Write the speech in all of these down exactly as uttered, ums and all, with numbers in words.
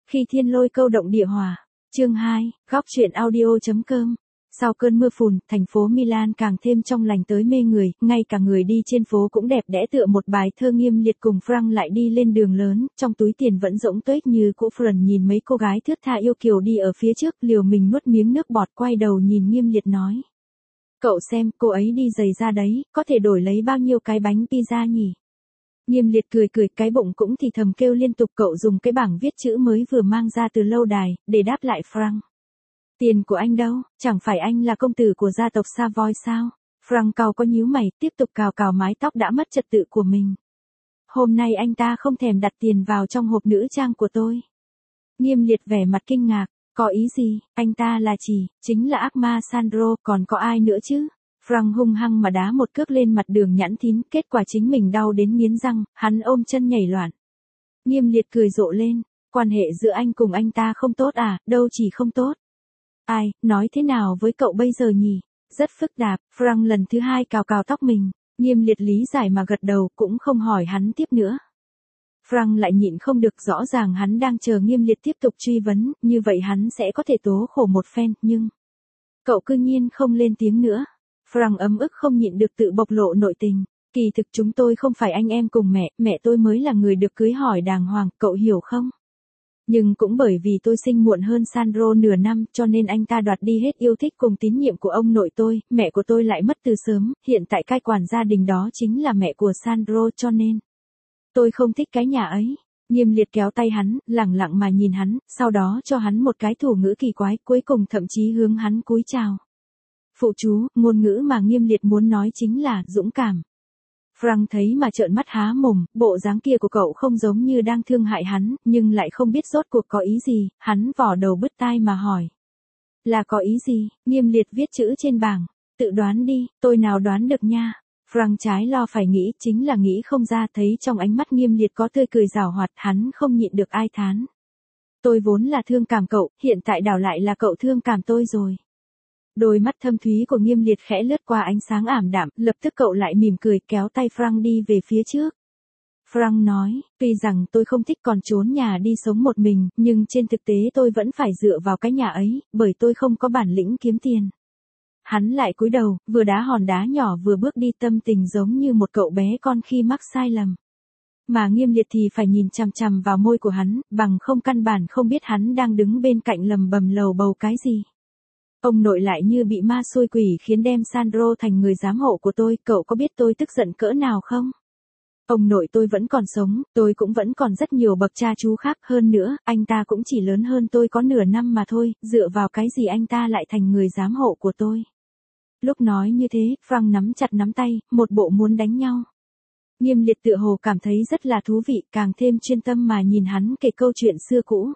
Khi thiên lôi câu động địa hỏa. Chương hai, góc truyện audio.com. Sau cơn mưa phùn, thành phố Milan càng thêm trong lành tới mê người, ngay cả người đi trên phố cũng đẹp đẽ tựa một bài thơ. Nghiêm Liệt cùng Frank lại đi lên đường lớn, trong túi tiền vẫn rỗng tuếch như cũ. Frank nhìn mấy cô gái thướt tha yêu kiều đi ở phía trước, liều mình nuốt miếng nước bọt, quay đầu nhìn Nghiêm Liệt nói. Cậu xem, cô ấy đi giày ra đấy, có thể đổi lấy bao nhiêu cái bánh pizza nhỉ? Nghiêm Liệt cười cười, cái bụng cũng thì thầm kêu liên tục. Cậu dùng cái bảng viết chữ mới vừa mang ra từ lâu đài, để đáp lại Frank. Tiền của anh đâu, chẳng phải anh là công tử của gia tộc Savoy sao? Frank cau có nhíu mày, tiếp tục cào cào mái tóc đã mất trật tự của mình. Hôm nay anh ta không thèm đặt tiền vào trong hộp nữ trang của tôi. Nghiêm Liệt vẻ mặt kinh ngạc, có ý gì? Anh ta là chỉ, chính là ác ma Sandro, còn có ai nữa chứ? Frank hung hăng mà đá một cước lên mặt Đường Nhãn Thín, kết quả chính mình đau đến nghiến răng, hắn ôm chân nhảy loạn. Nghiêm Liệt cười rộ lên, quan hệ giữa anh cùng anh ta không tốt à? Đâu chỉ không tốt. Ai, nói thế nào với cậu bây giờ nhỉ? Rất phức tạp. Frank lần thứ hai cào cào tóc mình. Nghiêm Liệt lý giải mà gật đầu, cũng không hỏi hắn tiếp nữa. Frank lại nhịn không được, rõ ràng hắn đang chờ Nghiêm Liệt tiếp tục truy vấn, như vậy hắn sẽ có thể tố khổ một phen, nhưng cậu cư nhiên không lên tiếng nữa. Frank ấm ức không nhịn được tự bộc lộ nội tình. Kỳ thực chúng tôi không phải anh em cùng mẹ, mẹ tôi mới là người được cưới hỏi đàng hoàng, cậu hiểu không? Nhưng cũng bởi vì tôi sinh muộn hơn Sandro nửa năm, cho nên anh ta đoạt đi hết yêu thích cùng tín nhiệm của ông nội tôi, mẹ của tôi lại mất từ sớm, hiện tại cai quản gia đình đó chính là mẹ của Sandro, cho nên tôi không thích cái nhà ấy. Nghiêm Liệt kéo tay hắn, lẳng lặng mà nhìn hắn, sau đó cho hắn một cái thủ ngữ kỳ quái, cuối cùng thậm chí hướng hắn cúi chào. Phụ chú, ngôn ngữ mà Nghiêm Liệt muốn nói chính là dũng cảm. Frank thấy mà trợn mắt há mồm, bộ dáng kia của cậu không giống như đang thương hại hắn, nhưng lại không biết rốt cuộc có ý gì, hắn vò đầu bứt tai mà hỏi. Là có ý gì? Nghiêm Liệt viết chữ trên bảng, tự đoán đi, tôi nào đoán được nha. Frank trái lo phải nghĩ, chính là nghĩ không ra, thấy trong ánh mắt Nghiêm Liệt có tươi cười giảo hoạt, hắn không nhịn được ai thán. Tôi vốn là thương cảm cậu, hiện tại đảo lại là cậu thương cảm tôi rồi. Đôi mắt thâm thúy của Nghiêm Liệt khẽ lướt qua ánh sáng ảm đạm, lập tức cậu lại mỉm cười, kéo tay Frank đi về phía trước. Frank nói, tuy rằng tôi không thích còn trốn nhà đi sống một mình, nhưng trên thực tế tôi vẫn phải dựa vào cái nhà ấy, bởi tôi không có bản lĩnh kiếm tiền. Hắn lại cúi đầu, vừa đá hòn đá nhỏ vừa bước đi, tâm tình giống như một cậu bé con khi mắc sai lầm. Mà Nghiêm Liệt thì phải nhìn chằm chằm vào môi của hắn, bằng không căn bản không biết hắn đang đứng bên cạnh lầm bầm lầu bầu cái gì. Ông nội lại như bị ma xui quỷ khiến đem Sandro thành người giám hộ của tôi, cậu có biết tôi tức giận cỡ nào không? Ông nội tôi vẫn còn sống, tôi cũng vẫn còn rất nhiều bậc cha chú khác, hơn nữa, anh ta cũng chỉ lớn hơn tôi có nửa năm mà thôi, dựa vào cái gì anh ta lại thành người giám hộ của tôi? Lúc nói như thế, Frank nắm chặt nắm tay, một bộ muốn đánh nhau. Nghiêm Liệt tựa hồ cảm thấy rất là thú vị, càng thêm chuyên tâm mà nhìn hắn kể câu chuyện xưa cũ.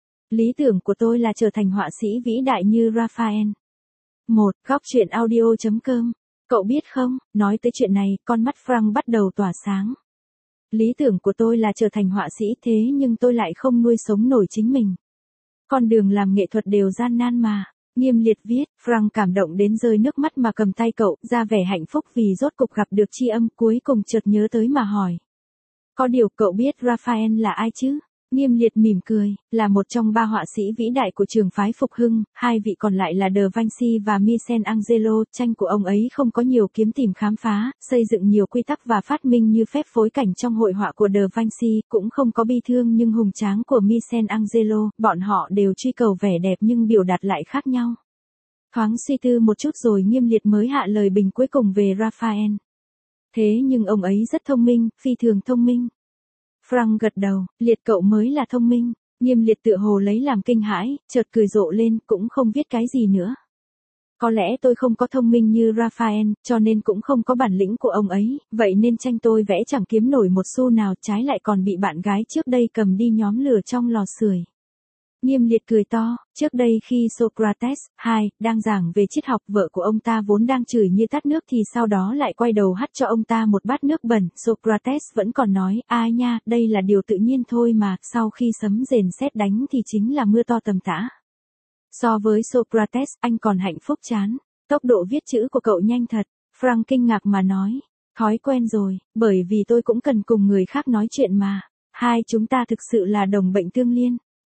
Lý tưởng của tôi là trở thành họa sĩ vĩ đại như Raphael. một. Góc truyện audio.com. Cậu biết không, nói tới chuyện này, con mắt Frank bắt đầu tỏa sáng. Lý tưởng của tôi là trở thành họa sĩ, thế nhưng tôi lại không nuôi sống nổi chính mình. Con đường làm nghệ thuật đều gian nan mà. Nghiêm Liệt viết, Frank cảm động đến rơi nước mắt mà cầm tay cậu, ra vẻ hạnh phúc vì rốt cục gặp được tri âm, cuối cùng chợt nhớ tới mà hỏi. Có điều cậu biết Raphael là ai chứ? Nghiêm Liệt mỉm cười, là một trong ba họa sĩ vĩ đại của trường phái Phục Hưng, hai vị còn lại là De Vinci và Michelangelo. Tranh của ông ấy không có nhiều kiếm tìm khám phá, xây dựng nhiều quy tắc và phát minh như phép phối cảnh trong hội họa của De Vinci, cũng không có bi thương nhưng hùng tráng của Michelangelo, bọn họ đều truy cầu vẻ đẹp nhưng biểu đạt lại khác nhau. Thoáng suy tư một chút rồi Nghiêm Liệt mới hạ lời bình cuối cùng về Raphael. Thế nhưng ông ấy rất thông minh, phi thường thông minh. Frank gật đầu, Liệt cậu mới là thông minh. Nghiêm Liệt tựa hồ lấy làm kinh hãi, chợt cười rộ lên, cũng không biết cái gì nữa. Có lẽ tôi không có thông minh như Raphael, cho nên cũng không có bản lĩnh của ông ấy, vậy nên tranh tôi vẽ chẳng kiếm nổi một xu nào, trái lại còn bị bạn gái trước đây cầm đi nhóm lửa trong lò sưởi. Nghiêm Liệt cười to, trước đây khi Socrates, hai, đang giảng về triết học, vợ của ông ta vốn đang chửi như tát nước thì sau đó lại quay đầu hắt cho ông ta một bát nước bẩn, Socrates vẫn còn nói, ai nha, đây là điều tự nhiên thôi mà, sau khi sấm rền sét đánh thì chính là mưa to tầm tã. So với Socrates, anh còn hạnh phúc chán, tốc độ viết chữ của cậu nhanh thật, Frank kinh ngạc mà nói, thói quen rồi, bởi vì tôi cũng cần cùng người khác nói chuyện mà, hai chúng ta thực sự là đồng bệnh tương liên.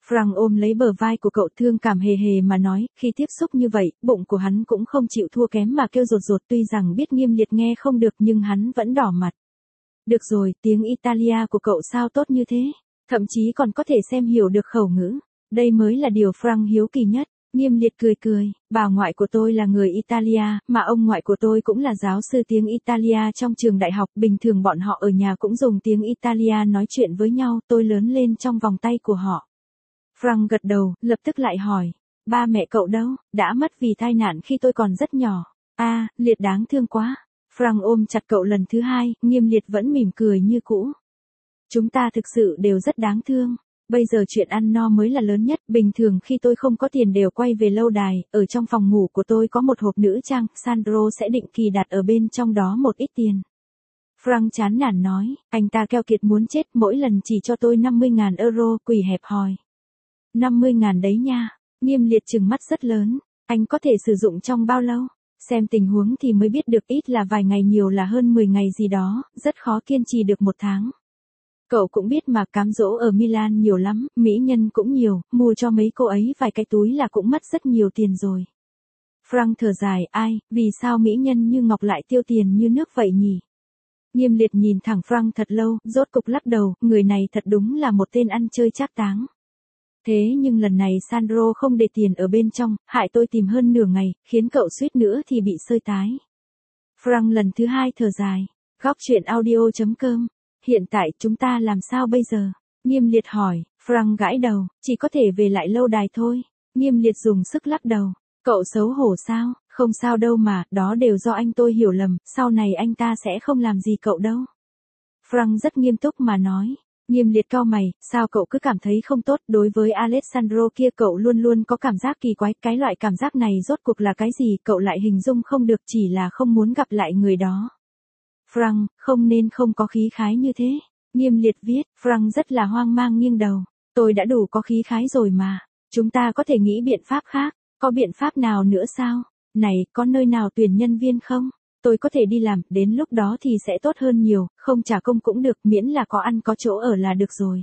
Frank ôm lấy bờ vai của cậu thương cảm hề hề mà nói, khi tiếp xúc như vậy, bụng của hắn cũng không chịu thua kém mà kêu rột rột, tuy rằng biết Nghiêm Liệt nghe không được nhưng hắn vẫn đỏ mặt. Được rồi, tiếng Italia của cậu sao tốt như thế, thậm chí còn có thể xem hiểu được khẩu ngữ. Đây mới là điều Frank hiếu kỳ nhất. Nghiêm Liệt cười cười, bà ngoại của tôi là người Italia, mà ông ngoại của tôi cũng là giáo sư tiếng Italia trong trường đại học, bình thường bọn họ ở nhà cũng dùng tiếng Italia nói chuyện với nhau, tôi lớn lên trong vòng tay của họ. Frank gật đầu, lập tức lại hỏi, ba mẹ cậu đâu, đã mất vì tai nạn khi tôi còn rất nhỏ. A, à, Liệt đáng thương quá. Frank ôm chặt cậu lần thứ hai, Nghiêm Liệt vẫn mỉm cười như cũ. Chúng ta thực sự đều rất đáng thương. Bây giờ chuyện ăn no mới là lớn nhất, bình thường khi tôi không có tiền đều quay về lâu đài, ở trong phòng ngủ của tôi có một hộp nữ trang, Sandro sẽ định kỳ đặt ở bên trong đó một ít tiền. Frank chán nản nói, anh ta keo kiệt muốn chết, mỗi lần chỉ cho tôi năm mươi ngàn euro, quỷ hẹp hòi. năm mươi ngàn đấy nha. Nghiêm Liệt trừng mắt rất lớn, anh có thể sử dụng trong bao lâu? Xem tình huống thì mới biết được, ít là vài ngày, nhiều là hơn mười ngày gì đó, rất khó kiên trì được một tháng. Cậu cũng biết mà, cám dỗ ở Milan nhiều lắm, mỹ nhân cũng nhiều, mua cho mấy cô ấy vài cái túi là cũng mất rất nhiều tiền rồi. Frank thở dài, ai, vì sao mỹ nhân như ngọc lại tiêu tiền như nước vậy nhỉ? Nghiêm Liệt nhìn thẳng Frank thật lâu, rốt cục lắc đầu, người này thật đúng là một tên ăn chơi trác táng. Thế nhưng lần này Sandro không để tiền ở bên trong, hại tôi tìm hơn nửa ngày, khiến cậu suýt nữa thì bị sơi tái. Frank lần thứ hai thở dài, góc chuyện audio chấm com. Hiện tại chúng ta làm sao bây giờ? Nghiêm Liệt hỏi. Frank gãi đầu, chỉ có thể về lại lâu đài thôi. Nghiêm Liệt dùng sức lắc đầu. Cậu xấu hổ sao? Không sao đâu mà, đó đều do anh tôi hiểu lầm, sau này anh ta sẽ không làm gì cậu đâu. Frank rất nghiêm túc mà nói. Nghiêm Liệt cau mày, sao cậu cứ cảm thấy không tốt, đối với Alessandro kia cậu luôn luôn có cảm giác kỳ quái, cái loại cảm giác này rốt cuộc là cái gì, cậu lại hình dung không được, chỉ là không muốn gặp lại người đó. Frank, không nên không có khí khái như thế. Nghiêm Liệt viết, Frank rất là hoang mang nghiêng đầu. Tôi đã đủ có khí khái rồi mà. Chúng ta có thể nghĩ biện pháp khác. Có biện pháp nào nữa sao? Này, có nơi nào tuyển nhân viên không? Tôi có thể đi làm, đến lúc đó thì sẽ tốt hơn nhiều, không trả công cũng được, miễn là có ăn có chỗ ở là được rồi.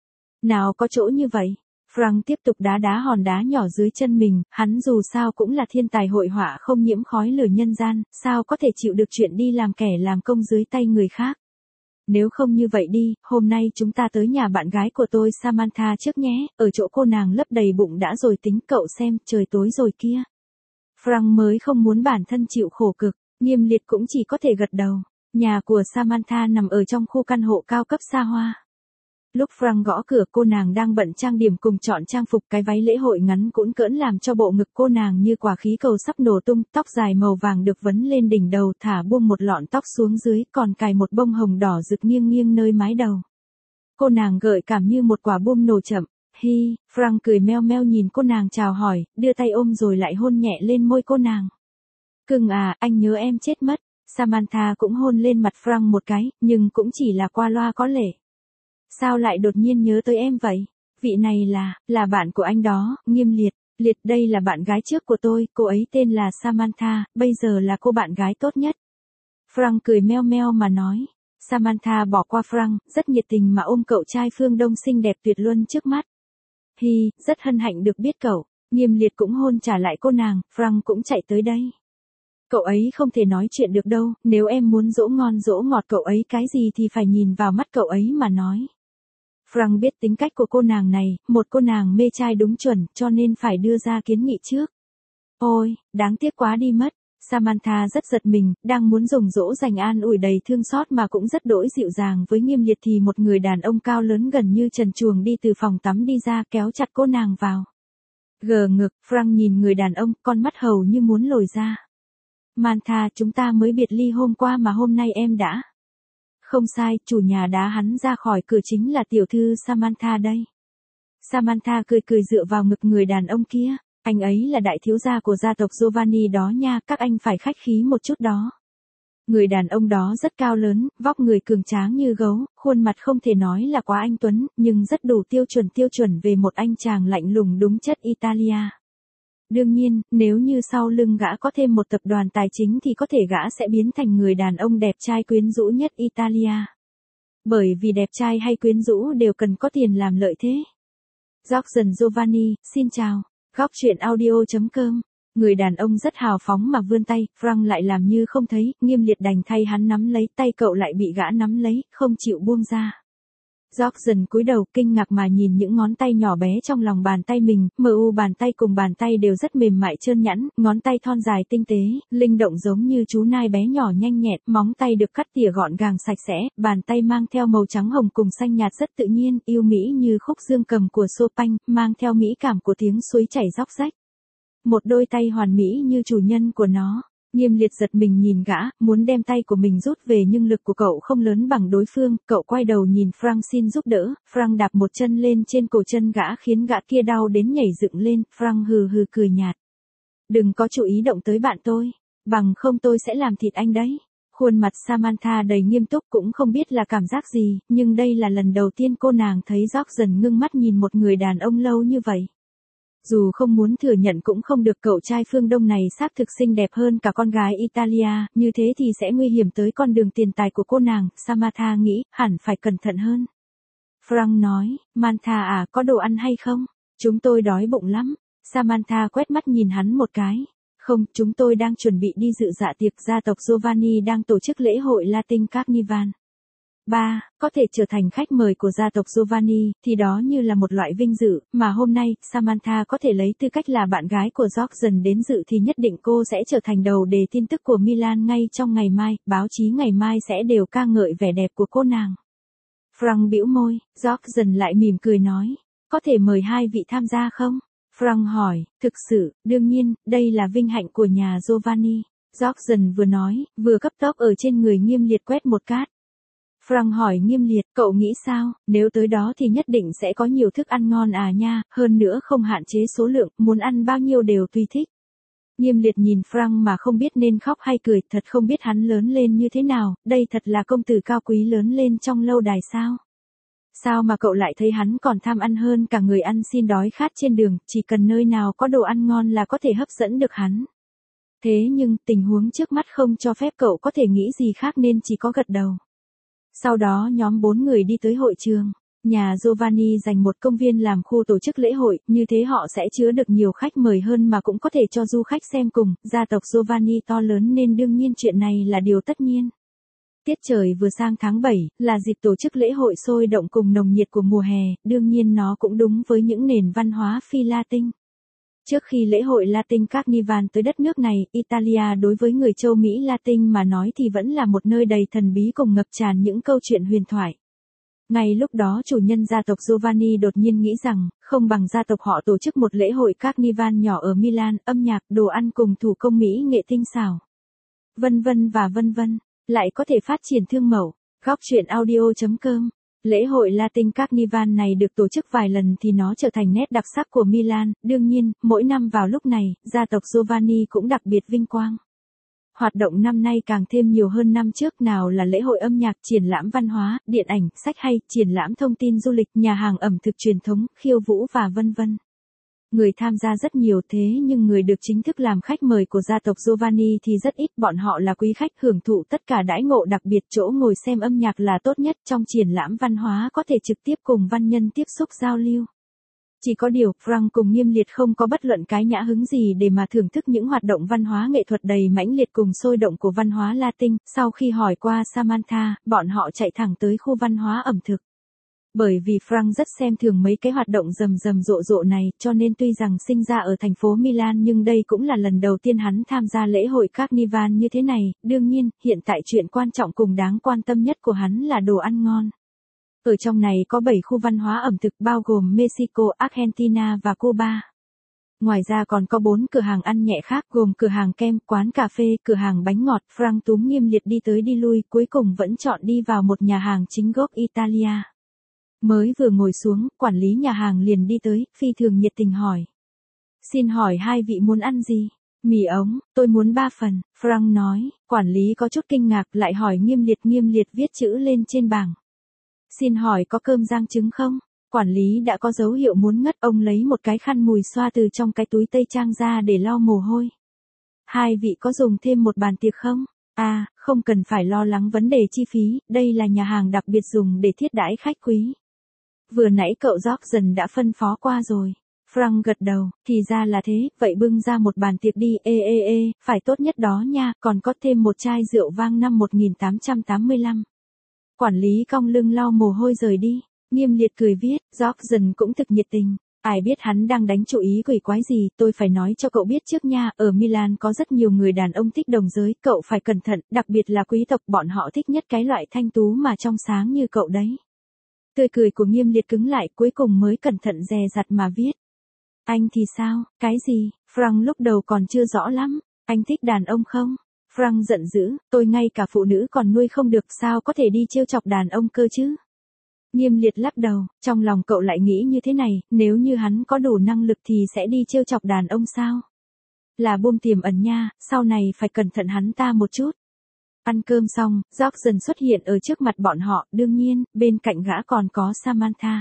Nào có chỗ như vậy? Frank tiếp tục đá đá hòn đá nhỏ dưới chân mình, hắn dù sao cũng là thiên tài hội họa không nhiễm khói lửa nhân gian, sao có thể chịu được chuyện đi làm kẻ làm công dưới tay người khác. Nếu không như vậy đi, hôm nay chúng ta tới nhà bạn gái của tôi Samantha trước nhé, ở chỗ cô nàng lấp đầy bụng đã rồi tính, cậu xem, trời tối rồi kia. Frank mới không muốn bản thân chịu khổ cực, Nghiêm Liệt cũng chỉ có thể gật đầu. Nhà của Samantha nằm ở trong khu căn hộ cao cấp xa hoa. Lúc Frank gõ cửa, cô nàng đang bận trang điểm cùng chọn trang phục, cái váy lễ hội ngắn cũn cỡn làm cho bộ ngực cô nàng như quả khí cầu sắp nổ tung, tóc dài màu vàng được vấn lên đỉnh đầu, thả buông một lọn tóc xuống dưới, còn cài một bông hồng đỏ rực nghiêng nghiêng nơi mái đầu. Cô nàng gợi cảm như một quả bom nổ chậm. Hi, Frank cười meo meo nhìn cô nàng chào hỏi, đưa tay ôm rồi lại hôn nhẹ lên môi cô nàng. Cưng à, anh nhớ em chết mất. Samantha cũng hôn lên mặt Frank một cái, nhưng cũng chỉ là qua loa có lệ. Sao lại đột nhiên nhớ tới em vậy? Vị này là, là bạn của anh đó, Nghiêm Liệt. Liệt, đây là bạn gái trước của tôi, cô ấy tên là Samantha, bây giờ là cô bạn gái tốt nhất. Frank cười meo meo mà nói. Samantha bỏ qua Frank, rất nhiệt tình mà ôm cậu trai phương Đông xinh đẹp tuyệt luân trước mắt. Hi, rất hân hạnh được biết cậu. Nghiêm Liệt cũng hôn trả lại cô nàng, Frank cũng chạy tới đây. Cậu ấy không thể nói chuyện được đâu, nếu em muốn dỗ ngon dỗ ngọt cậu ấy cái gì thì phải nhìn vào mắt cậu ấy mà nói. Frank biết tính cách của cô nàng này, một cô nàng mê trai đúng chuẩn, cho nên phải đưa ra kiến nghị trước. Ôi, đáng tiếc quá đi mất. Samantha rất giật mình, đang muốn dùng dỗ dành an ủi đầy thương xót mà cũng rất đỗi dịu dàng với Nghiêm Liệt thì một người đàn ông cao lớn gần như trần truồng đi từ phòng tắm đi ra, kéo chặt cô nàng vào. Gờ ngực, Frank nhìn người đàn ông, con mắt hầu như muốn lồi ra. Mantha, chúng ta mới biệt ly hôm qua mà hôm nay em đã. Không sai, chủ nhà đá hắn ra khỏi cửa chính là tiểu thư Samantha đây. Samantha cười cười dựa vào ngực người đàn ông kia. Anh ấy là đại thiếu gia của gia tộc Giovanni đó nha, các anh phải khách khí một chút đó. Người đàn ông đó rất cao lớn, vóc người cường tráng như gấu, khuôn mặt không thể nói là quá anh tuấn, nhưng rất đủ tiêu chuẩn tiêu chuẩn về một anh chàng lạnh lùng đúng chất Italia. Đương nhiên, nếu như sau lưng gã có thêm một tập đoàn tài chính thì có thể gã sẽ biến thành người đàn ông đẹp trai quyến rũ nhất Italia. Bởi vì đẹp trai hay quyến rũ đều cần có tiền làm lợi thế. Jorgen Giovanni, xin chào. Góc chuyện audio.com. Người đàn ông rất hào phóng mà vươn tay, Frank lại làm như không thấy, Nghiêm Liệt đành thay hắn nắm lấy, tay cậu lại bị gã nắm lấy, không chịu buông ra. Jorgen cúi đầu kinh ngạc mà nhìn những ngón tay nhỏ bé trong lòng bàn tay mình, mờ u bàn tay cùng bàn tay đều rất mềm mại trơn nhẵn, ngón tay thon dài tinh tế, linh động giống như chú nai bé nhỏ nhanh nhẹn, móng tay được cắt tỉa gọn gàng sạch sẽ, bàn tay mang theo màu trắng hồng cùng xanh nhạt rất tự nhiên, yêu mỹ như khúc dương cầm của Chopin, mang theo mỹ cảm của tiếng suối chảy róc rách. Một đôi tay hoàn mỹ như chủ nhân của nó. Nghiêm Liệt giật mình nhìn gã, muốn đem tay của mình rút về nhưng lực của cậu không lớn bằng đối phương, cậu quay đầu nhìn Frank xin giúp đỡ, Frank đạp một chân lên trên cổ chân gã khiến gã kia đau đến nhảy dựng lên, Frank hừ hừ cười nhạt. Đừng có chú ý động tới bạn tôi, bằng không tôi sẽ làm thịt anh đấy. Khuôn mặt Samantha đầy nghiêm túc cũng không biết là cảm giác gì, nhưng đây là lần đầu tiên cô nàng thấy Jorgen ngưng mắt nhìn một người đàn ông lâu như vậy. Dù không muốn thừa nhận cũng không được, cậu trai phương Đông này xác thực xinh đẹp hơn cả con gái Italia, như thế thì sẽ nguy hiểm tới con đường tiền tài của cô nàng, Samantha nghĩ, hẳn phải cẩn thận hơn. Frank nói, Mantha à, có đồ ăn hay không? Chúng tôi đói bụng lắm. Samantha quét mắt nhìn hắn một cái. Không, chúng tôi đang chuẩn bị đi dự dạ tiệc, gia tộc Giovanni đang tổ chức lễ hội Latin Carnival. ba. Có thể trở thành khách mời của gia tộc Giovanni, thì đó như là một loại vinh dự, mà hôm nay, Samantha có thể lấy tư cách là bạn gái của Jorgen đến dự thì nhất định cô sẽ trở thành đầu đề tin tức của Milan ngay trong ngày mai, báo chí ngày mai sẽ đều ca ngợi vẻ đẹp của cô nàng. Frank bĩu môi, Jorgen lại mỉm cười nói, có thể mời hai vị tham gia không? Frank hỏi, thực sự, đương nhiên, đây là vinh hạnh của nhà Giovanni. Jorgen vừa nói, vừa cấp tốc ở trên người Nghiêm Liệt quét một cát. Frank hỏi Nghiêm Liệt, cậu nghĩ sao, nếu tới đó thì nhất định sẽ có nhiều thức ăn ngon à nha, hơn nữa không hạn chế số lượng, muốn ăn bao nhiêu đều tùy thích. Nghiêm Liệt nhìn Frank mà không biết nên khóc hay cười, thật không biết hắn lớn lên như thế nào, đây thật là công tử cao quý lớn lên trong lâu đài sao. Sao mà cậu lại thấy hắn còn tham ăn hơn cả người ăn xin đói khát trên đường, chỉ cần nơi nào có đồ ăn ngon là có thể hấp dẫn được hắn. Thế nhưng, tình huống trước mắt không cho phép cậu có thể nghĩ gì khác nên chỉ có gật đầu. Sau đó nhóm bốn người đi tới hội trường. Nhà Giovanni dành một công viên làm khu tổ chức lễ hội, như thế họ sẽ chứa được nhiều khách mời hơn mà cũng có thể cho du khách xem cùng. Gia tộc Giovanni to lớn nên đương nhiên chuyện này là điều tất nhiên. Tiết trời vừa sang tháng bảy, là dịp tổ chức lễ hội sôi động cùng nồng nhiệt của mùa hè, đương nhiên nó cũng đúng với những nền văn hóa phi Latin. Trước khi lễ hội Latin Carnival tới đất nước này, Italia đối với người châu Mỹ Latin mà nói thì vẫn là một nơi đầy thần bí cùng ngập tràn những câu chuyện huyền thoại. Ngay lúc đó chủ nhân gia tộc Giovanni đột nhiên nghĩ rằng, không bằng gia tộc họ tổ chức một lễ hội Carnival nhỏ ở Milan, âm nhạc, đồ ăn cùng thủ công mỹ nghệ tinh xảo. Vân vân và vân vân, lại có thể phát triển thương mẫu. Góc chuyện audio.com. Lễ hội Latin Carnival này được tổ chức vài lần thì nó trở thành nét đặc sắc của Milan, đương nhiên, mỗi năm vào lúc này, gia tộc Giovanni cũng đặc biệt vinh quang. Hoạt động năm nay càng thêm nhiều hơn năm trước, nào là lễ hội âm nhạc, triển lãm văn hóa, điện ảnh, sách hay, triển lãm thông tin du lịch, nhà hàng ẩm thực truyền thống, khiêu vũ và vân vân. Người tham gia rất nhiều, thế nhưng người được chính thức làm khách mời của gia tộc Giovanni thì rất ít, bọn họ là quý khách hưởng thụ tất cả đãi ngộ đặc biệt, chỗ ngồi xem âm nhạc là tốt nhất, trong triển lãm văn hóa có thể trực tiếp cùng văn nhân tiếp xúc giao lưu. Chỉ có điều, Frank cùng Nghiêm Liệt không có bất luận cái nhã hứng gì để mà thưởng thức những hoạt động văn hóa nghệ thuật đầy mãnh liệt cùng sôi động của văn hóa Latin, sau khi hỏi qua Samantha, bọn họ chạy thẳng tới khu văn hóa ẩm thực. Bởi vì Frank rất xem thường mấy cái hoạt động rầm rầm rộ rộ này, cho nên tuy rằng sinh ra ở thành phố Milan nhưng đây cũng là lần đầu tiên hắn tham gia lễ hội Carnival như thế này, đương nhiên, hiện tại chuyện quan trọng cùng đáng quan tâm nhất của hắn là đồ ăn ngon. Ở trong này có bảy khu văn hóa ẩm thực bao gồm Mexico, Argentina và Cuba. Ngoài ra còn có bốn cửa hàng ăn nhẹ khác gồm cửa hàng kem, quán cà phê, cửa hàng bánh ngọt. Frank túm Nghiêm Liệt đi tới đi lui, cuối cùng vẫn chọn đi vào một nhà hàng chính gốc Italia. Mới vừa ngồi xuống, quản lý nhà hàng liền đi tới, phi thường nhiệt tình hỏi. Xin hỏi hai vị muốn ăn gì? Mì ống, tôi muốn ba phần, Frank nói. Quản lý có chút kinh ngạc lại hỏi Nghiêm Liệt. Nghiêm Liệt viết chữ lên trên bảng. Xin hỏi có cơm rang trứng không? Quản lý đã có dấu hiệu muốn ngất, ông lấy một cái khăn mùi xoa từ trong cái túi tây trang ra để lau mồ hôi. Hai vị có dùng thêm một bàn tiệc không? À, không cần phải lo lắng vấn đề chi phí, đây là nhà hàng đặc biệt dùng để thiết đãi khách quý. vừa nãy cậu Jordan đã phân phó qua rồi. Frank gật đầu, thì ra là thế, vậy bưng ra một bàn tiệc đi, ê ê ê, phải tốt nhất đó nha, còn có thêm một chai rượu vang năm một nghìn tám trăm tám mươi lăm. Quản lý cong lưng lau mồ hôi rời đi, Nghiêm Liệt cười viết, Jordan cũng thực nhiệt tình. Ai biết hắn đang đánh chủ ý quỷ quái gì, tôi phải nói cho cậu biết trước nha, ở Milan có rất nhiều người đàn ông thích đồng giới, cậu phải cẩn thận, đặc biệt là quý tộc, bọn họ thích nhất cái loại thanh tú mà trong sáng như cậu đấy. Tươi cười của Nghiêm Liệt cứng lại, cuối cùng mới cẩn thận dè dặt mà viết. Anh thì sao, cái gì, Frank lúc đầu còn chưa rõ lắm, anh thích đàn ông không? Frank giận dữ, tôi ngay cả phụ nữ còn nuôi không được, sao có thể đi trêu chọc đàn ông cơ chứ? Nghiêm Liệt lắc đầu, trong lòng cậu lại nghĩ như thế này, nếu như hắn có đủ năng lực thì sẽ đi trêu chọc đàn ông sao? Là bom tiềm ẩn nha, sau này phải cẩn thận hắn ta một chút. Ăn cơm xong, Jordan xuất hiện ở trước mặt bọn họ, đương nhiên, bên cạnh gã còn có Samantha.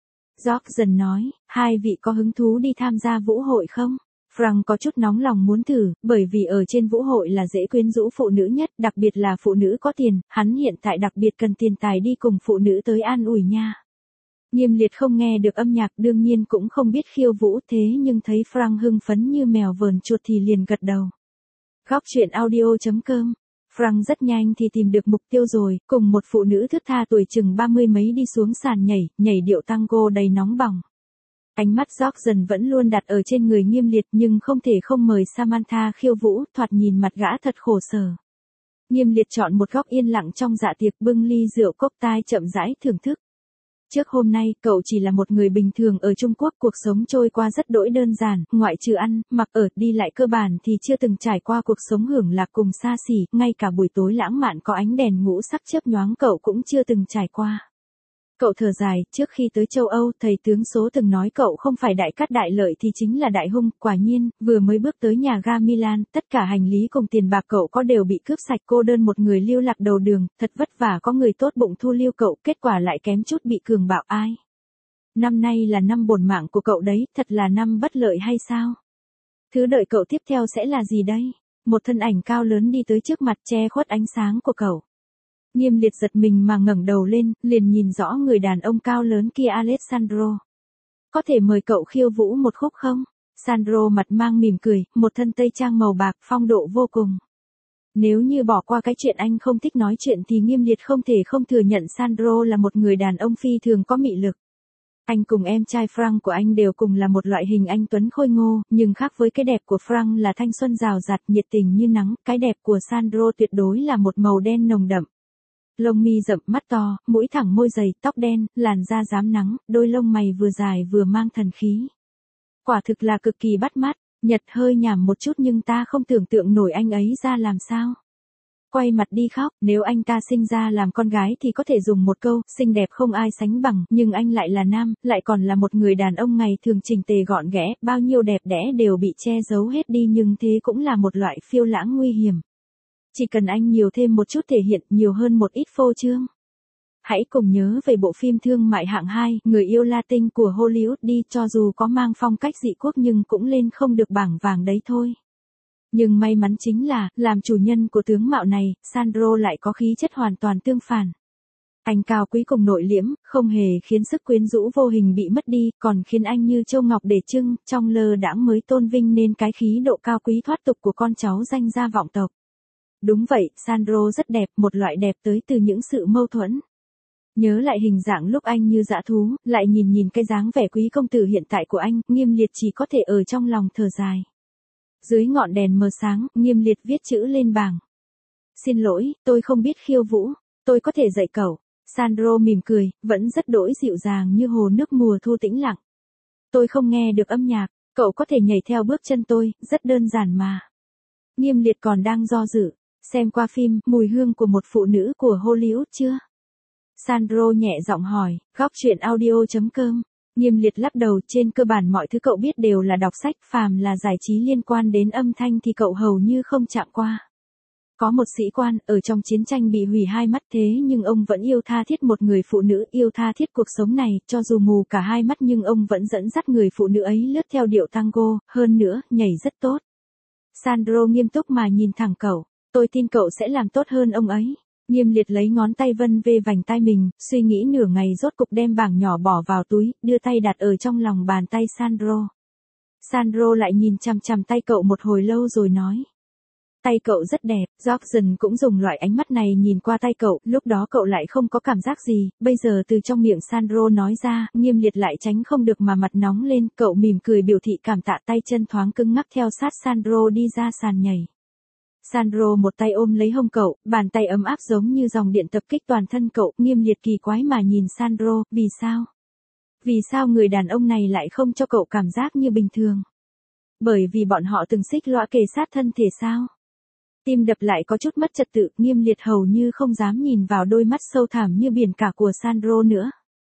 Jordan nói, hai vị có hứng thú đi tham gia vũ hội không? Frank có chút nóng lòng muốn thử, bởi vì ở trên vũ hội là dễ quyến rũ phụ nữ nhất, đặc biệt là phụ nữ có tiền, hắn hiện tại đặc biệt cần tiền tài đi cùng phụ nữ tới an ủi nha. Nghiêm Liệt không nghe được âm nhạc, đương nhiên cũng không biết khiêu vũ, thế nhưng thấy Frank hưng phấn như mèo vờn chuột thì liền gật đầu. Góc truyện audio chấm com. Frank rất nhanh thì tìm được mục tiêu rồi, cùng một phụ nữ thướt tha tuổi chừng ba mươi mấy đi xuống sàn nhảy, nhảy điệu tango đầy nóng bỏng. Ánh mắt Jordan vẫn luôn đặt ở trên người Nghiêm Liệt nhưng không thể không mời Samantha khiêu vũ, thoạt nhìn mặt gã thật khổ sở. Nghiêm Liệt chọn một góc yên lặng trong dạ tiệc, bưng ly rượu cốc tai chậm rãi thưởng thức. Trước hôm nay, cậu chỉ là một người bình thường ở Trung Quốc, cuộc sống trôi qua rất đỗi đơn giản, ngoại trừ ăn, mặc ở, đi lại cơ bản thì chưa từng trải qua cuộc sống hưởng lạc cùng xa xỉ, ngay cả buổi tối lãng mạn có ánh đèn ngũ sắc chớp nhoáng cậu cũng chưa từng trải qua. Cậu thở dài, trước khi tới châu Âu, thầy tướng số từng nói cậu không phải đại cát đại lợi thì chính là đại hung, quả nhiên, vừa mới bước tới nhà ga Milan, tất cả hành lý cùng tiền bạc cậu có đều bị cướp sạch, cô đơn một người lưu lạc đầu đường, thật vất vả có người tốt bụng thu lưu cậu, kết quả lại kém chút bị cường bạo ai. Năm nay là năm bổn mạng của cậu đấy, thật là năm bất lợi hay sao? Thứ đợi cậu tiếp theo sẽ là gì đây? Một thân ảnh cao lớn đi tới trước mặt che khuất ánh sáng của cậu. Nghiêm Liệt giật mình mà ngẩng đầu lên, liền nhìn rõ người đàn ông cao lớn kia Alessandro. Có thể mời cậu khiêu vũ một khúc không? Sandro mặt mang mỉm cười, một thân tây trang màu bạc, phong độ vô cùng. Nếu như bỏ qua cái chuyện anh không thích nói chuyện thì Nghiêm Liệt không thể không thừa nhận Sandro là một người đàn ông phi thường có mị lực. Anh cùng em trai Frank của anh đều cùng là một loại hình anh tuấn khôi ngô, nhưng khác với cái đẹp của Frank là thanh xuân rào rạt, nhiệt tình như nắng, cái đẹp của Sandro tuyệt đối là một màu đen nồng đậm. Lông mi rậm, mắt to, mũi thẳng, môi dày, tóc đen, làn da rám nắng, đôi lông mày vừa dài vừa mang thần khí. Quả thực là cực kỳ bắt mắt. Nhật hơi nhảm một chút nhưng ta không tưởng tượng nổi anh ấy ra làm sao. Quay mặt đi khóc, nếu anh ta sinh ra làm con gái thì có thể dùng một câu, xinh đẹp không ai sánh bằng, nhưng anh lại là nam, lại còn là một người đàn ông ngày thường chỉnh tề gọn ghẽ, bao nhiêu đẹp đẽ đều bị che giấu hết đi, nhưng thế cũng là một loại phiêu lãng nguy hiểm. Chỉ cần anh nhiều thêm một chút thể hiện, nhiều hơn một ít phô trương. Hãy cùng nhớ về bộ phim thương mại hạng hai, Người yêu Latin của Hollywood đi, cho dù có mang phong cách dị quốc nhưng cũng lên không được bảng vàng đấy thôi. Nhưng may mắn chính là, làm chủ nhân của tướng mạo này, Sandro lại có khí chất hoàn toàn tương phản. Anh cao quý cùng nội liễm, không hề khiến sức quyến rũ vô hình bị mất đi, còn khiến anh như châu ngọc để trưng, trong lơ đãng mới tôn vinh nên cái khí độ cao quý thoát tục của con cháu danh gia vọng tộc. Đúng vậy, Sandro rất đẹp, một loại đẹp tới từ những sự mâu thuẫn. Nhớ lại hình dạng lúc anh như dã thú, lại nhìn nhìn cái dáng vẻ quý công tử hiện tại của anh, Nghiêm Liệt chỉ có thể ở trong lòng thở dài. Dưới ngọn đèn mờ sáng, Nghiêm Liệt viết chữ lên bảng. Xin lỗi, tôi không biết khiêu vũ, tôi có thể dạy cậu. Sandro mỉm cười, vẫn rất đỗi dịu dàng như hồ nước mùa thu tĩnh lặng. Tôi không nghe được âm nhạc, cậu có thể nhảy theo bước chân tôi, rất đơn giản mà. Nghiêm Liệt còn đang do dự, xem qua phim Mùi hương của một phụ nữ của Hollywood chưa? Sandro nhẹ giọng hỏi, góc truyện audio chấm com. Nghiêm Liệt lắc đầu, trên cơ bản mọi thứ cậu biết đều là đọc sách, phàm là giải trí liên quan đến âm thanh thì cậu hầu như không chạm qua. Có một sĩ quan, ở trong chiến tranh bị hủy hai mắt thế nhưng ông vẫn yêu tha thiết một người phụ nữ, yêu tha thiết cuộc sống này, cho dù mù cả hai mắt nhưng ông vẫn dẫn dắt người phụ nữ ấy lướt theo điệu tango, hơn nữa, nhảy rất tốt. Sandro nghiêm túc mà nhìn thẳng cậu, tôi tin cậu sẽ làm tốt hơn ông ấy. Nghiêm Liệt lấy ngón tay vân về vành tai mình, suy nghĩ nửa ngày rốt cục đem bảng nhỏ bỏ vào túi, đưa tay đặt ở trong lòng bàn tay Sandro. Sandro lại nhìn chằm chằm tay cậu một hồi lâu rồi nói. Tay cậu rất đẹp, Jordan cũng dùng loại ánh mắt này nhìn qua tay cậu, lúc đó cậu lại không có cảm giác gì, bây giờ từ trong miệng Sandro nói ra, Nghiêm Liệt lại tránh không được mà mặt nóng lên, cậu mỉm cười biểu thị cảm tạ, tay chân thoáng cứng ngắc theo sát Sandro đi ra sàn nhảy. Sandro một tay ôm lấy hông cậu, bàn tay ấm áp giống như dòng điện tập kích toàn thân cậu, Nghiêm Liệt kỳ quái mà nhìn Sandro, vì sao? Vì sao người đàn ông này lại không cho cậu cảm giác như bình thường? Bởi vì bọn họ từng xích lõa kề sát thân thể sao? Tim đập lại có chút mất trật tự, Nghiêm Liệt hầu như không dám nhìn vào đôi mắt sâu thẳm như biển cả của Sandro nữa.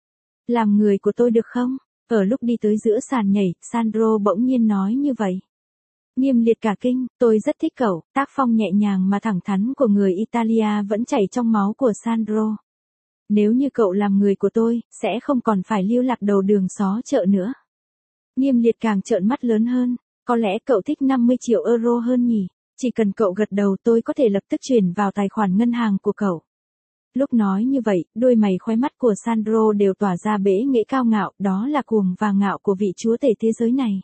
Làm người của tôi được không? Ở lúc đi tới giữa sàn nhảy, Sandro bỗng nhiên nói như vậy. Nghiêm Liệt cả kinh, tôi rất thích cậu, tác phong nhẹ nhàng mà thẳng thắn của người Italia vẫn chảy trong máu của Sandro. Nếu như cậu làm người của tôi, sẽ không còn phải lưu lạc đầu đường xó chợ nữa. Nghiêm Liệt càng trợn mắt lớn hơn, có lẽ cậu thích năm mươi triệu euro hơn nhỉ? Chỉ cần cậu gật đầu tôi có thể lập tức chuyển vào tài khoản ngân hàng của cậu. Lúc nói như vậy, đôi mày khóe mắt của Sandro đều tỏa ra bẽ nghệ cao ngạo, đó là cuồng và ngạo của vị chúa tể thế giới này.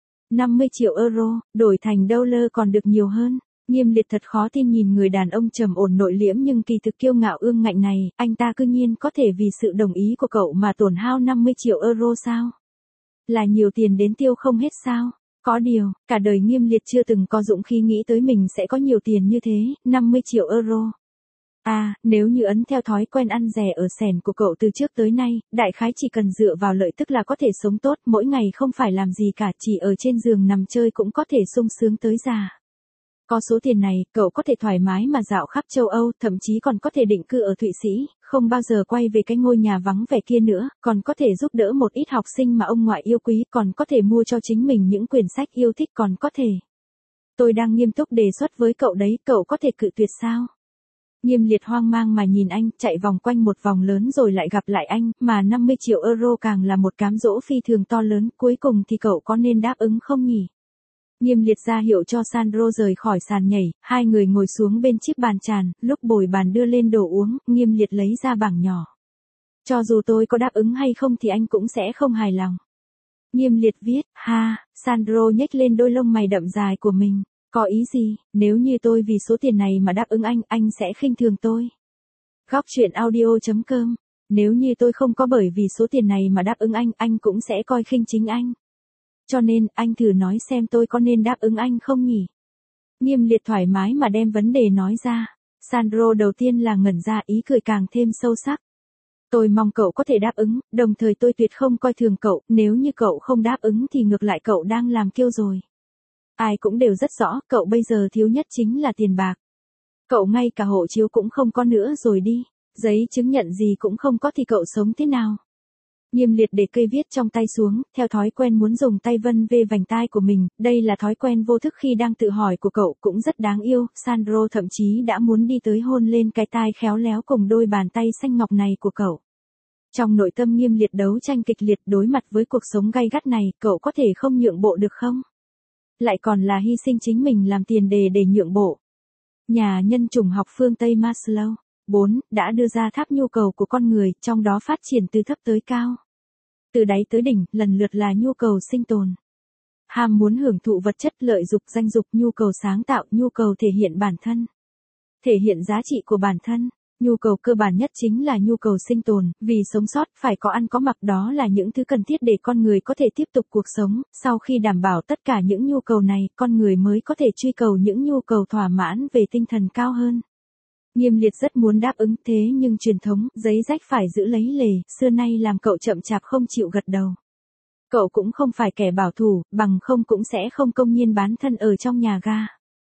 năm mươi triệu euro, đổi thành dollar còn được nhiều hơn. Nghiêm Liệt thật khó tin nhìn người đàn ông trầm ổn nội liễm nhưng kỳ thực kiêu ngạo ương ngạnh này, anh ta cư nhiên có thể vì sự đồng ý của cậu mà tổn hao năm mươi triệu euro sao? Là nhiều tiền đến tiêu không hết sao? Có điều, cả đời Nghiêm Liệt chưa từng có dũng khí nghĩ tới mình sẽ có nhiều tiền như thế, năm mươi triệu euro. À, nếu như ấn theo thói quen ăn rẻ ở sèn của cậu từ trước tới nay, đại khái chỉ cần dựa vào lợi tức là có thể sống tốt, mỗi ngày không phải làm gì cả, chỉ ở trên giường nằm chơi cũng có thể sung sướng tới già. Có số tiền này, cậu có thể thoải mái mà dạo khắp châu Âu, thậm chí còn có thể định cư ở Thụy Sĩ, không bao giờ quay về cái ngôi nhà vắng vẻ kia nữa, còn có thể giúp đỡ một ít học sinh mà ông ngoại yêu quý, còn có thể mua cho chính mình những quyển sách yêu thích, còn có thể. Tôi đang nghiêm túc đề xuất với cậu đấy, cậu có thể cự tuyệt sao? Nghiêm Liệt hoang mang mà nhìn anh, chạy vòng quanh một vòng lớn rồi lại gặp lại anh, mà năm mươi triệu euro càng là một cám dỗ phi thường to lớn, cuối cùng thì cậu có nên đáp ứng không nhỉ? Nghiêm Liệt ra hiệu cho Sandro rời khỏi sàn nhảy, hai người ngồi xuống bên chiếc bàn tràn, lúc bồi bàn đưa lên đồ uống, Nghiêm Liệt lấy ra bảng nhỏ. Cho dù tôi có đáp ứng hay không thì anh cũng sẽ không hài lòng. Nghiêm Liệt viết, ha, Sandro nhếch lên đôi lông mày đậm dài của mình, có ý gì, nếu như tôi vì số tiền này mà đáp ứng anh, anh sẽ khinh thường tôi. Góc truyện audio chấm com, nếu như tôi không có bởi vì số tiền này mà đáp ứng anh, anh cũng sẽ coi khinh chính anh. Cho nên, anh thử nói xem tôi có nên đáp ứng anh không nhỉ? Nghiêm Liệt thoải mái mà đem vấn đề nói ra. Sandro đầu tiên là ngẩn ra, ý cười càng thêm sâu sắc. Tôi mong cậu có thể đáp ứng, đồng thời tôi tuyệt không coi thường cậu, nếu như cậu không đáp ứng thì ngược lại cậu đang làm kiêu rồi. Ai cũng đều rất rõ, cậu bây giờ thiếu nhất chính là tiền bạc. Cậu ngay cả hộ chiếu cũng không có nữa rồi đi, giấy chứng nhận gì cũng không có thì cậu sống thế nào? Nghiêm Liệt để cây viết trong tay xuống, theo thói quen muốn dùng tay vân về vành tai của mình, đây là thói quen vô thức khi đang tự hỏi của cậu, cũng rất đáng yêu, Sandro thậm chí đã muốn đi tới hôn lên cái tai khéo léo cùng đôi bàn tay xanh ngọc này của cậu. Trong nội tâm Nghiêm Liệt đấu tranh kịch liệt đối mặt với cuộc sống gay gắt này, cậu có thể không nhượng bộ được không? Lại còn là hy sinh chính mình làm tiền đề để nhượng bộ. Nhà nhân chủng học phương Tây Maslow bốn đã đưa ra tháp nhu cầu của con người, trong đó phát triển từ thấp tới cao. Từ đáy tới đỉnh, lần lượt là nhu cầu sinh tồn. Ham muốn hưởng thụ vật chất, lợi dục, danh dục, nhu cầu sáng tạo, nhu cầu thể hiện bản thân. Thể hiện giá trị của bản thân. Nhu cầu cơ bản nhất chính là nhu cầu sinh tồn, vì sống sót phải có ăn có mặc, đó là những thứ cần thiết để con người có thể tiếp tục cuộc sống, sau khi đảm bảo tất cả những nhu cầu này, con người mới có thể truy cầu những nhu cầu thỏa mãn về tinh thần cao hơn. Nghiêm Liệt rất muốn đáp ứng thế nhưng truyền thống, giấy rách phải giữ lấy lề, xưa nay làm cậu chậm chạp không chịu gật đầu. Cậu cũng không phải kẻ bảo thủ, bằng không cũng sẽ không công nhiên bán thân ở trong nhà ga.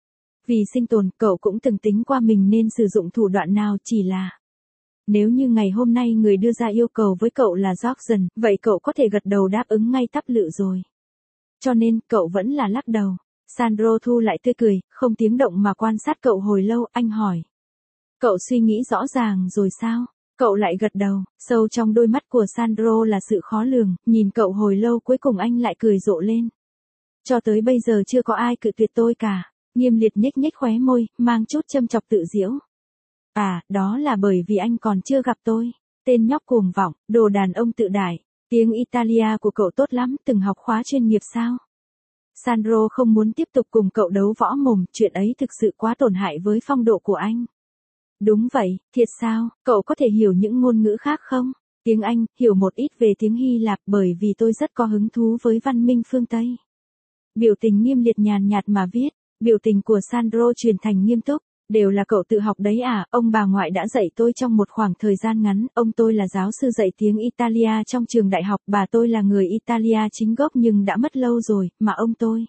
Vì sinh tồn, cậu cũng từng tính qua mình nên sử dụng thủ đoạn nào, chỉ là nếu như ngày hôm nay người đưa ra yêu cầu với cậu là Jordan, vậy cậu có thể gật đầu đáp ứng ngay tắp lự rồi. Cho nên, cậu vẫn là lắc đầu. Sandro thu lại tươi cười, không tiếng động mà quan sát cậu hồi lâu, anh hỏi. Cậu suy nghĩ rõ ràng rồi sao? Cậu lại gật đầu, sâu trong đôi mắt của Sandro là sự khó lường, nhìn cậu hồi lâu cuối cùng anh lại cười rộ lên. Cho tới bây giờ chưa có ai cự tuyệt tôi cả. Nghiêm Liệt nhếch nhếch khóe môi, mang chút châm chọc tự giễu. À, đó là bởi vì anh còn chưa gặp tôi. Tên nhóc cuồng vọng, đồ đàn ông tự đại. Tiếng Italia của cậu tốt lắm, từng học khóa chuyên nghiệp sao? Sandro không muốn tiếp tục cùng cậu đấu võ mồm, chuyện ấy thực sự quá tổn hại với phong độ của anh. Đúng vậy, thiệt sao, cậu có thể hiểu những ngôn ngữ khác không? Tiếng Anh, hiểu một ít về tiếng Hy Lạp bởi vì tôi rất có hứng thú với văn minh phương Tây. Biểu tình nghiêm liệt nhàn nhạt mà viết, biểu tình của Sandro chuyển thành nghiêm túc. Đều là cậu tự học đấy à, ông bà ngoại đã dạy tôi trong một khoảng thời gian ngắn, ông tôi là giáo sư dạy tiếng Italia trong trường đại học, bà tôi là người Italia chính gốc nhưng đã mất lâu rồi, mà ông tôi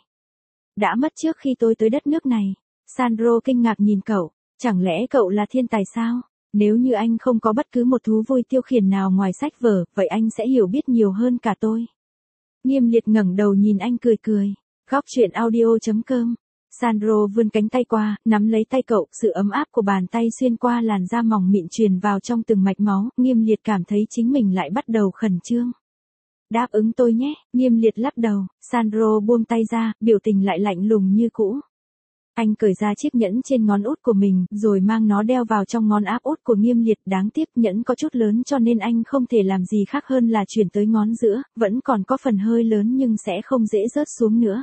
đã mất trước khi tôi tới đất nước này. Sandro kinh ngạc nhìn cậu, chẳng lẽ cậu là thiên tài sao? Nếu như anh không có bất cứ một thú vui tiêu khiển nào ngoài sách vở, vậy anh sẽ hiểu biết nhiều hơn cả tôi. Nghiêm liệt ngẩng đầu nhìn anh cười cười. Góc chuyện audio chấm com. Sandro vươn cánh tay qua, nắm lấy tay cậu, sự ấm áp của bàn tay xuyên qua làn da mỏng mịn truyền vào trong từng mạch máu, Nghiêm liệt cảm thấy chính mình lại bắt đầu khẩn trương. Đáp ứng tôi nhé, Nghiêm liệt lắc đầu, Sandro buông tay ra, biểu tình lại lạnh lùng như cũ. Anh cởi ra chiếc nhẫn trên ngón út của mình, rồi mang nó đeo vào trong ngón áp út của Nghiêm liệt, đáng tiếc nhẫn có chút lớn cho nên anh không thể làm gì khác hơn là chuyển tới ngón giữa, vẫn còn có phần hơi lớn nhưng sẽ không dễ rớt xuống nữa.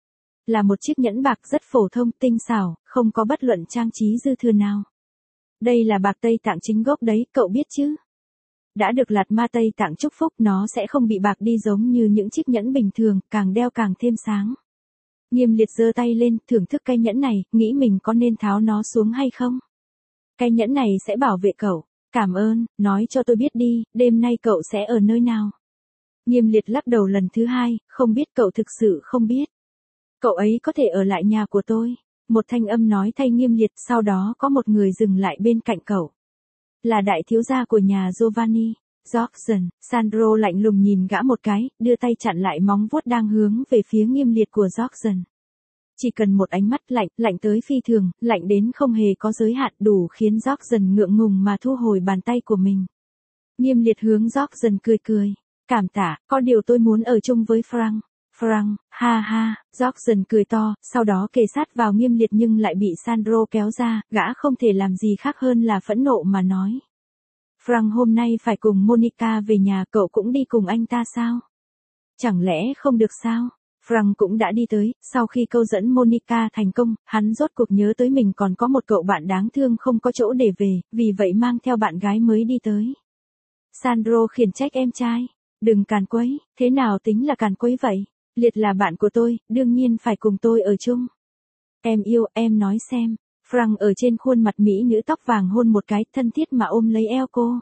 Là một chiếc nhẫn bạc rất phổ thông, tinh xảo, không có bất luận trang trí dư thừa nào. Đây là bạc Tây Tạng chính gốc đấy, cậu biết chứ? Đã được Lạt Ma Tây Tạng chúc phúc, nó sẽ không bị bạc đi giống như những chiếc nhẫn bình thường, càng đeo càng thêm sáng. Nghiêm liệt giơ tay lên, thưởng thức cái nhẫn này, nghĩ mình có nên tháo nó xuống hay không? Cái nhẫn này sẽ bảo vệ cậu. Cảm ơn, nói cho tôi biết đi, đêm nay cậu sẽ ở nơi nào? Nghiêm liệt lắc đầu lần thứ hai, không biết, cậu thực sự không biết. Cậu ấy có thể ở lại nhà của tôi. Một thanh âm nói thay Nghiêm liệt, sau đó có một người dừng lại bên cạnh cậu. Là đại thiếu gia của nhà Giovanni, Jorgen. Sandro lạnh lùng nhìn gã một cái, đưa tay chặn lại móng vuốt đang hướng về phía Nghiêm liệt của Jorgen. Chỉ cần một ánh mắt lạnh, lạnh tới phi thường, lạnh đến không hề có giới hạn, đủ khiến Jorgen ngượng ngùng mà thu hồi bàn tay của mình. Nghiêm liệt hướng Jorgen cười cười. Cảm tạ, có điều tôi muốn ở chung với Frank. Frank, ha ha, Jorgen cười to, sau đó kề sát vào Nghiêm liệt nhưng lại bị Sandro kéo ra, gã không thể làm gì khác hơn là phẫn nộ mà nói. Frank hôm nay phải cùng Monica về nhà, cậu cũng đi cùng anh ta sao? Chẳng lẽ không được sao? Frank cũng đã đi tới, sau khi câu dẫn Monica thành công, hắn rốt cuộc nhớ tới mình còn có một cậu bạn đáng thương không có chỗ để về, vì vậy mang theo bạn gái mới đi tới. Sandro khiển trách em trai, đừng càn quấy, thế nào tính là càn quấy vậy? Liệt là bạn của tôi, đương nhiên phải cùng tôi ở chung. Em yêu, em nói xem. Frank ở trên khuôn mặt mỹ nữ tóc vàng hôn một cái, thân thiết mà ôm lấy eo cô.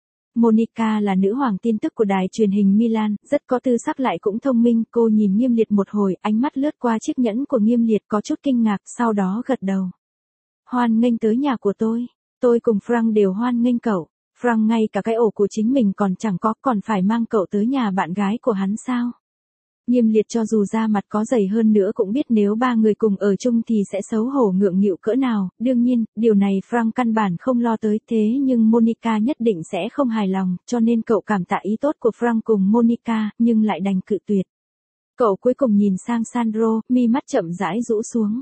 Monica là nữ hoàng tin tức của đài truyền hình Milan, rất có tư sắc lại cũng thông minh, cô nhìn Nghiêm liệt một hồi, ánh mắt lướt qua chiếc nhẫn của Nghiêm liệt có chút kinh ngạc, sau đó gật đầu. Hoan nghênh tới nhà của tôi, tôi cùng Frank đều hoan nghênh cậu. Frank ngay cả cái ổ của chính mình còn chẳng có, còn phải mang cậu tới nhà bạn gái của hắn sao? Nghiêm liệt cho dù da mặt có dày hơn nữa cũng biết nếu ba người cùng ở chung thì sẽ xấu hổ ngượng nghịu cỡ nào, đương nhiên, điều này Frank căn bản không lo tới, thế nhưng Monica nhất định sẽ không hài lòng, cho nên cậu cảm tạ ý tốt của Frank cùng Monica, nhưng lại đành cự tuyệt. Cậu cuối cùng nhìn sang Sandro, mi mắt chậm rãi rũ xuống.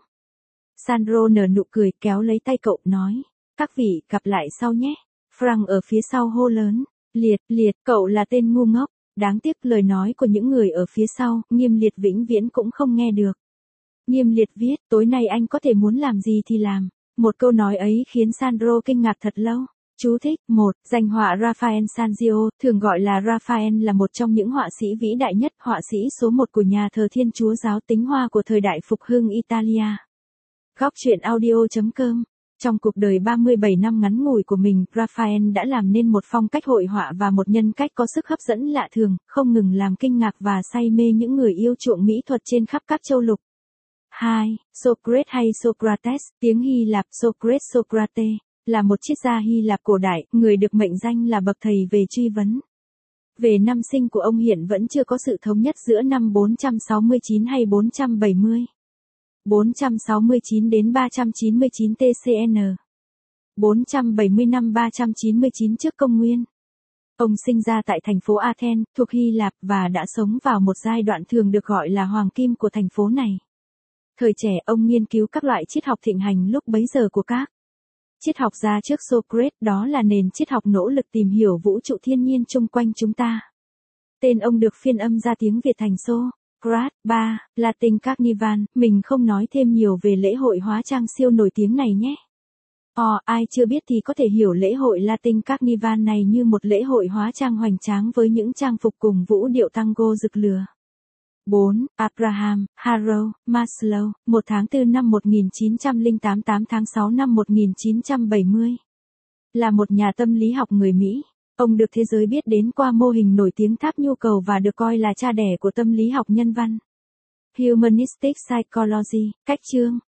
Sandro nở nụ cười, kéo lấy tay cậu, nói, các vị, gặp lại sau nhé. Frank ở phía sau hô lớn, liệt, liệt, cậu là tên ngu ngốc. Đáng tiếc lời nói của những người ở phía sau, Nghiêm liệt vĩnh viễn cũng không nghe được. Nghiêm liệt viết, tối nay anh có thể muốn làm gì thì làm. Một câu nói ấy khiến Sandro kinh ngạc thật lâu. Chú thích, một, danh họa Raphael Sanzio, thường gọi là Raphael là một trong những họa sĩ vĩ đại nhất, họa sĩ số một của nhà thờ Thiên Chúa giáo tính hoa của thời đại phục hưng Italia. Góc chuyện audio chấm com. Trong cuộc đời ba mươi bảy năm ngắn ngủi của mình, Raphael đã làm nên một phong cách hội họa và một nhân cách có sức hấp dẫn lạ thường, không ngừng làm kinh ngạc và say mê những người yêu chuộng mỹ thuật trên khắp các châu lục. hai. Socrates hay Socrates, tiếng Hy Lạp Socrates Socrates, là một triết gia Hy Lạp cổ đại, người được mệnh danh là bậc thầy về truy vấn. Về năm sinh của ông hiện vẫn chưa có sự thống nhất giữa năm bốn trăm sáu mươi chín hay bốn trăm bảy mươi. bốn trăm sáu mươi chín đến ba trăm chín mươi chín tê xê en, bốn trăm bảy mươi năm ba trăm chín mươi chín trước công nguyên. Ông sinh ra tại thành phố Athens, thuộc Hy Lạp và đã sống vào một giai đoạn thường được gọi là hoàng kim của thành phố này. Thời trẻ ông nghiên cứu các loại triết học thịnh hành lúc bấy giờ của các Triết học gia trước Socrates, đó là nền triết học nỗ lực tìm hiểu vũ trụ thiên nhiên chung quanh chúng ta. Tên ông được phiên âm ra tiếng Việt thành Socrates. ba. Latin Carnival, mình không nói thêm nhiều về lễ hội hóa trang siêu nổi tiếng này nhé. Ồ, ai chưa biết thì có thể hiểu lễ hội Latin Carnival này như một lễ hội hóa trang hoành tráng với những trang phục cùng vũ điệu tango rực lửa. bốn. Abraham Harold Maslow, một tháng tư năm một nghìn chín trăm lẻ tám, tám tháng sáu năm một nghìn chín trăm bảy mươi. Là một nhà tâm lý học người Mỹ, ông được thế giới biết đến qua mô hình nổi tiếng tháp nhu cầu và được coi là cha đẻ của tâm lý học nhân văn. Humanistic Psychology, cách chương,